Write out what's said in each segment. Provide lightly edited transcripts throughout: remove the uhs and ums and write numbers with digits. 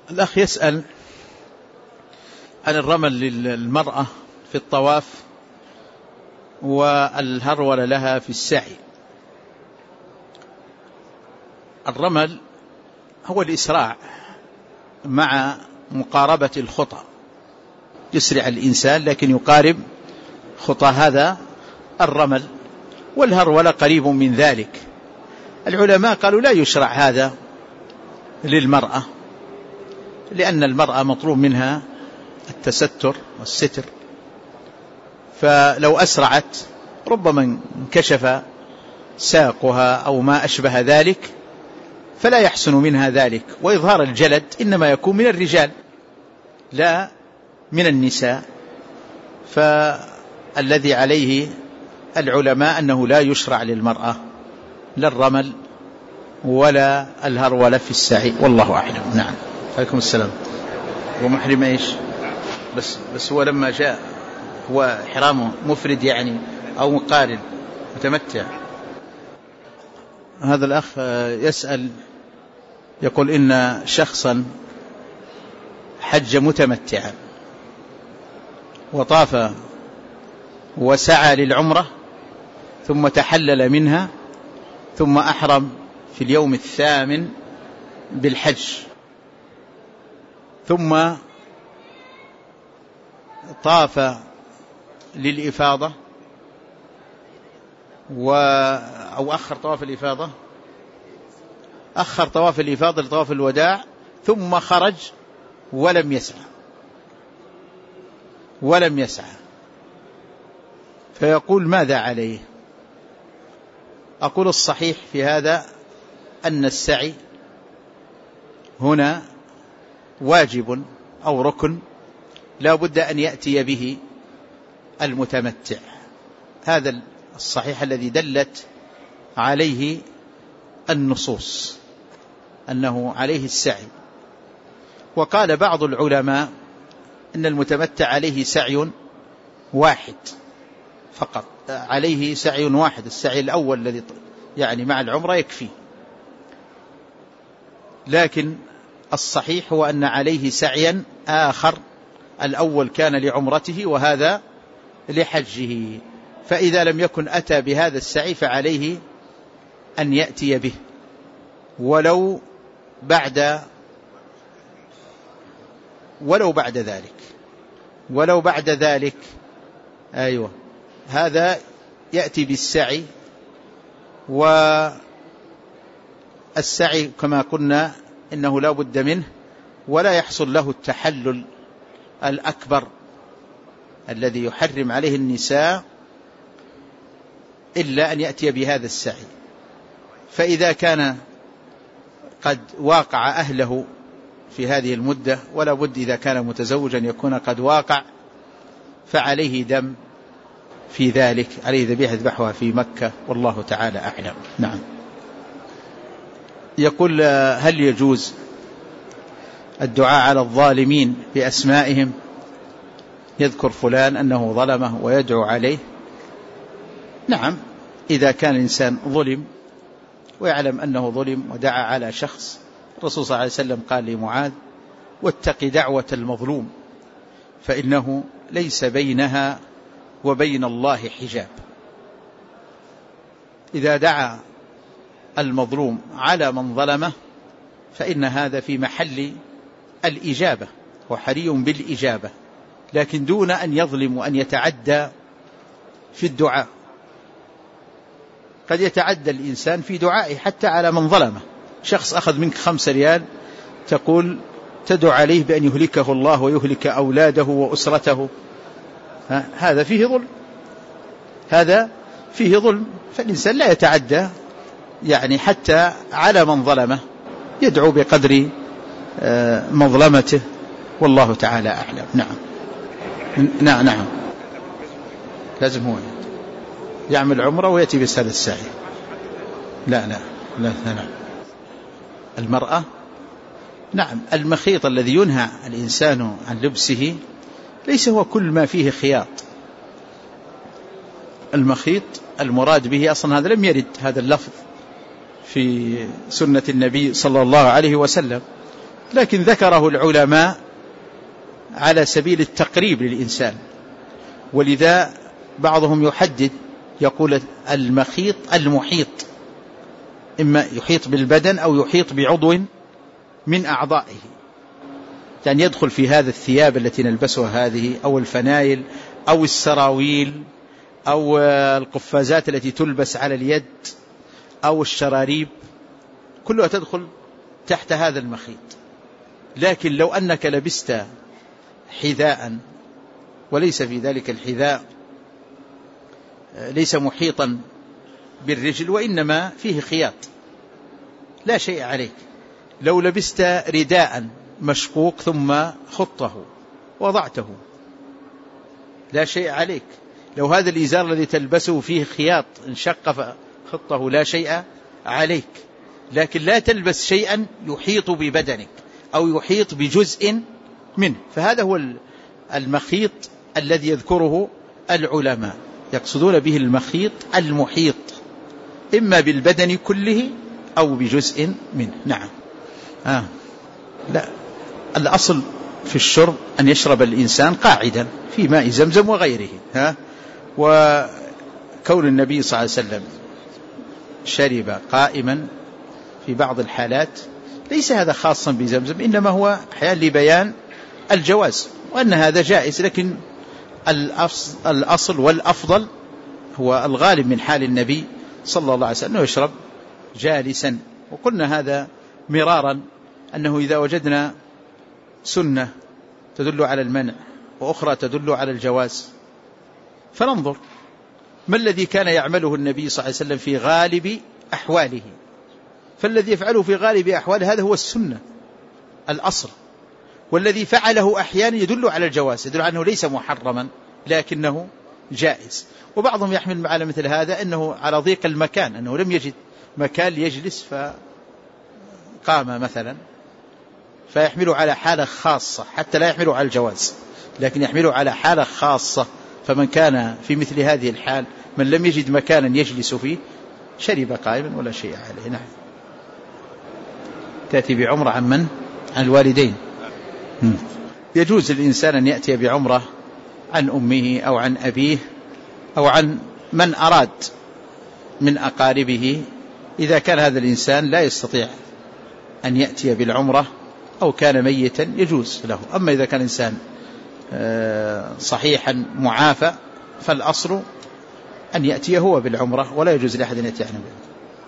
الأخ يسأل عن الرمل للمرأة في الطواف والهرول لها في السعي. الرمل هو الإسراع مع مقاربة الخطى، يسرع الإنسان لكن يقارب خطى، هذا الرمل. والهرول قريب من ذلك. العلماء قالوا لا يشرع هذا للمرأة، لأن المرأة مطلوب منها التستر والستر، فلو أسرعت ربما انكشف ساقها أو ما أشبه ذلك، فلا يحسن منها ذلك. وإظهار الجلد إنما يكون من الرجال لا من النساء، فالذي عليه العلماء أنه لا يشرع للمرأة لا الرمل ولا الهرول في السعي، والله أعلم. نعم. عليكم السلام. ومحرم إيش؟ بس هو لما جاء هو حرامه مفرد يعني أو مقارن متمتع. هذا الأخ يسأل يقول إن شخصا حج متمتعا وطاف وسعى للعمرة ثم تحلل منها ثم أحرم في اليوم 8 بالحج، ثم طاف للإفاضة أو أخر طواف الإفاضة، أخر طواف الإفاضة لطواف الوداع، ثم خرج ولم يسعى فيقول ماذا عليه؟ أقول الصحيح في هذا أن السعي هنا واجب أو ركن لا بد أن يأتي به المتمتع. هذا الصحيح الذي دلت عليه النصوص أنه عليه السعي. وقال بعض العلماء إن المتمتع عليه سعي واحد فقط، عليه سعي واحد، السعي الأول الذي يعني مع العمرة يكفي، لكن الصحيح هو أن عليه سعيا آخر، الأول كان لعمرته وهذا لحجه، فإذا لم يكن أتى بهذا السعي فعليه أن يأتي به ولو بعد ذلك. أيوة، هذا يأتي بالسعي، والسعي كما قلنا إنه لا بد منه، ولا يحصل له التحلل الأكبر الذي يحرم عليه النساء إلا أن يأتي بهذا السعي. فإذا كان قد واقع أهله في هذه المدة، ولا بد إذا كان متزوجا يكون قد واقع، فعليه دم في ذلك، عليه ذبيحة يذبحها في مكة، والله تعالى أعلم. نعم. يقول هل يجوز الدعاء على الظالمين بأسمائهم، يذكر فلان أنه ظلمه ويدعو عليه؟ نعم، إذا كان الإنسان ظلم ويعلم أنه ظلم ودعا على شخص، الرسول صلى الله عليه وسلم قال لمعاذ: واتق دعوة المظلوم فإنه ليس بينها وبين الله حجاب. إذا دعا المظلوم على من ظلمه فإن هذا في محل الإجابة وحري بالإجابة، لكن دون أن يظلم وأن يتعدى في الدعاء. قد يتعدى الإنسان في دعائه حتى على من ظلمه، شخص أخذ منك 5 ريال تقول تدعو عليه بأن يهلكه الله ويهلك أولاده وأسرته، هذا فيه ظلم، هذا فيه ظلم. فالإنسان لا يتعدى يعني حتى على من ظلمه، يدعو بقدر مظلمته، والله تعالى أعلم. نعم. لازم هو يعمل عمره ويأتي بهذا السعي. لا. المرأة، نعم، المخيط الذي ينهى الإنسان عن لبسه ليس هو كل ما فيه خياط. المخيط المراد به أصلا هذا لم يرد هذا اللفظ في سنة النبي صلى الله عليه وسلم، لكن ذكره العلماء على سبيل التقريب للإنسان، ولذا بعضهم يحدد يقول المخيط المحيط، إما يحيط بالبدن أو يحيط بعضو من أعضائه، يعني يدخل في هذا الثياب التي نلبسها هذه، أو الفنايل أو السراويل أو القفازات التي تلبس على اليد أو الشراريب، كلها تدخل تحت هذا المخيط. لكن لو أنك لبست حذاء وليس في ذلك الحذاء ليس محيطا بالرجل وإنما فيه خياط لا شيء عليك. لو لبست رداء مشقوق ثم خطه وضعته لا شيء عليك. لو هذا الإزار الذي تلبسه فيه خياط انشق فخطه لا شيء عليك. لكن لا تلبس شيئا يحيط ببدنك أو يحيط بجزء منه. فهذا هو المخيط الذي يذكره العلماء، يقصدون به المخيط المحيط إما بالبدن كله أو بجزء منه. نعم. لا، الأصل في الشرب أن يشرب الإنسان قاعدا في ماء زمزم وغيره. وكون النبي صلى الله عليه وسلم شرب قائما في بعض الحالات ليس هذا خاصا بزمزم، إنما هو أحيانا لبيان الجواز وأن هذا جائز. لكن الأصل والأفضل هو الغالب من حال النبي صلى الله عليه وسلم أنه يشرب جالسا. وقلنا هذا مرارا أنه إذا وجدنا سنة تدل على المنع وأخرى تدل على الجواز فننظر ما الذي كان يعمله النبي صلى الله عليه وسلم في غالب أحواله. فالذي يفعله في غالب أحواله هذا هو السنة الأصل، والذي فعله أحيانا يدل على الجواز، يدل على أنه ليس محرما لكنه جائز. وبعضهم يحمل على مثل هذا أنه على ضيق المكان، أنه لم يجد مكان ليجلس فقام مثلا، فيحمله على حالة خاصة حتى لا يحمله على الجواز، لكن يحمله على حالة خاصة. فمن كان في مثل هذه الحال من لم يجد مكانا يجلس فيه شرب قائما ولا شيء عليه. نعم. تأتي بعمرة عن من؟ عن الوالدين. يجوز للإنسان أن يأتي بعمرة عن أمه أو عن أبيه أو عن من أراد من أقاربه إذا كان هذا الإنسان لا يستطيع أن يأتي بالعمرة أو كان ميتا يجوز له. أما إذا كان إنسان صحيحا معافى فالأصل أن يأتي هو بالعمرة ولا يجوز لأحد أن يأتي عنه به.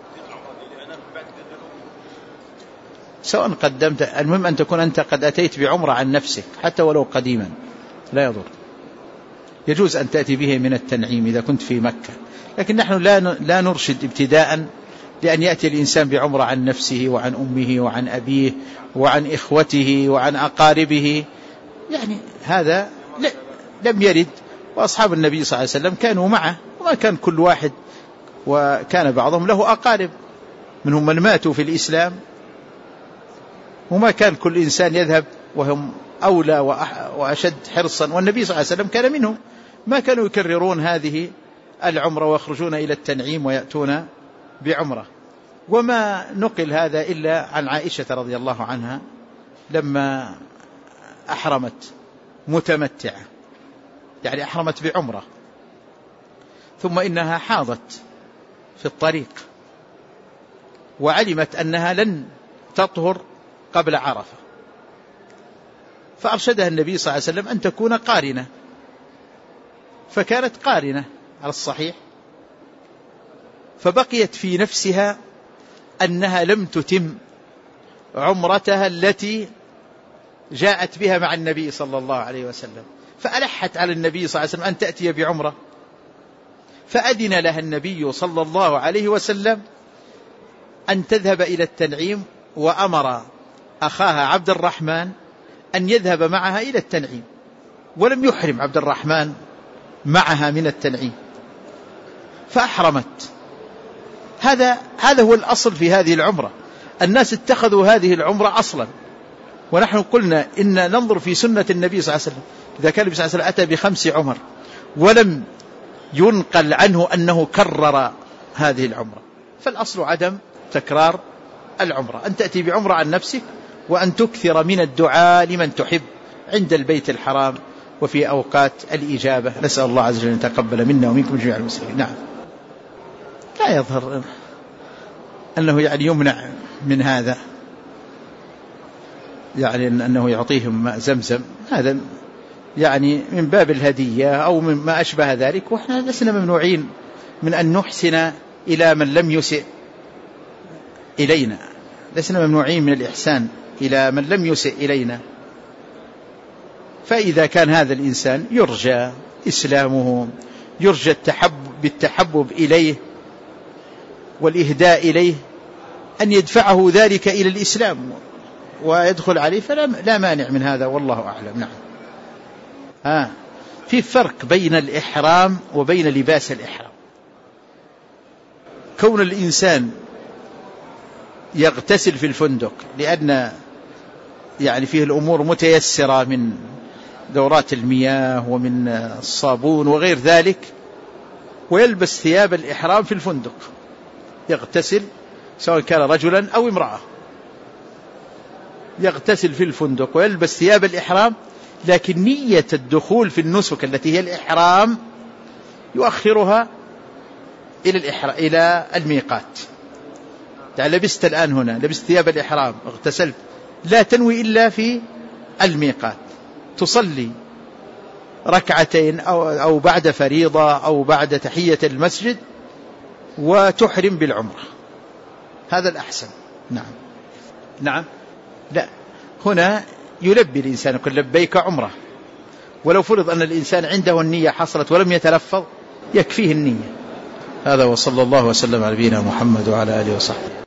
سواء قدمت، المهم أن تكون أنت قد أتيت بعمرة عن نفسك حتى ولو قديما لا يضر. يجوز أن تأتي به من التنعيم إذا كنت في مكة، لكن نحن لا نرشد ابتداء لأن يأتي الإنسان بعمرة عن نفسه وعن أمه وعن أبيه وعن إخوته وعن أقاربه، يعني هذا لم يرد. وأصحاب النبي صلى الله عليه وسلم كانوا معه وما كان كل واحد، وكان بعضهم له أقارب منهم من ماتوا في الإسلام، وما كان كل إنسان يذهب وهم أولى وأشد حرصا، والنبي صلى الله عليه وسلم كان منهم. ما كانوا يكررون هذه العمرة ويخرجون إلى التنعيم ويأتون بعمرة. وما نقل هذا إلا عن عائشة رضي الله عنها لما أحرمت متمتعة، يعني أحرمت بعمرة ثم إنها حاضت في الطريق وعلمت أنها لن تطهر قبل عرفة، فأرشدها النبي صلى الله عليه وسلم أن تكون قارنة، فكانت قارنة على الصحيح. فبقيت في نفسها أنها لم تتم عمرتها التي جاءت بها مع النبي صلى الله عليه وسلم، فألحت على النبي صلى الله عليه وسلم أن تأتي بعمرة، فأذن لها النبي صلى الله عليه وسلم أن تذهب إلى التنعيم، وأمر أخاها عبد الرحمن أن يذهب معها إلى التنعيم، ولم يحرم عبد الرحمن معها من التنعيم فأحرمت. هذا هو الأصل في هذه العمرة. الناس اتخذوا هذه العمرة أصلا، ونحن قلنا إن ننظر في سنة النبي صلى الله عليه وسلم. إذا كان النبي صلى الله عليه وسلم أتى ب5 عمر ولم ينقل عنه أنه كرر هذه العمرة، فالأصل عدم تكرار العمرة، أن تأتي بعمرة عن نفسك وأن تكثر من الدعاء لمن تحب عند البيت الحرام وفي أوقات الإجابة. نسأل الله عز وجل أن يتقبل منا ومنكم جميع المسلمين. نعم. لا يظهر أنه يعني يمنع من هذا، يعني أنه يعطيهم ماء زمزم، هذا يعني من باب الهدية أو مما أشبه ذلك، وإحنا لسنا ممنوعين من أن نحسن إلى من لم يسئ إلينا، لسنا ممنوعين من الإحسان إلى من لم يسئ إلينا. فإذا كان هذا الإنسان يرجى إسلامه، يرجى بالتحبب إليه والإهداء إليه، أن يدفعه ذلك إلى الإسلام ويدخل عليه، فلا مانع من هذا، والله أعلم. نعم. في فرق بين الإحرام وبين لباس الإحرام. كون الإنسان يغتسل في الفندق لأن يعني فيه الأمور متيسرة من دورات المياه ومن الصابون وغير ذلك، ويلبس ثياب الإحرام في الفندق، يغتسل سواء كان رجلا أو امرأة، يغتسل في الفندق ويلبس ثياب الإحرام، لكن نية الدخول في النسك التي هي الإحرام يؤخرها إلى الميقات. يعني لبست الآن هنا، لبست ثياب الإحرام، اغتسلت، لا تنوي إلا في الميقات، تصلي ركعتين أو بعد فريضة أو بعد تحية المسجد وتحرم بالعمرة، هذا الأحسن. نعم. لا، هنا يلبي الإنسان، يقول لبيك عمرة، ولو فرض أن الإنسان عنده النية حصلت ولم يتلفظ يكفيه النية. هذا، وصلى الله وسلم على نبينا محمد وعلى آله وصحبه.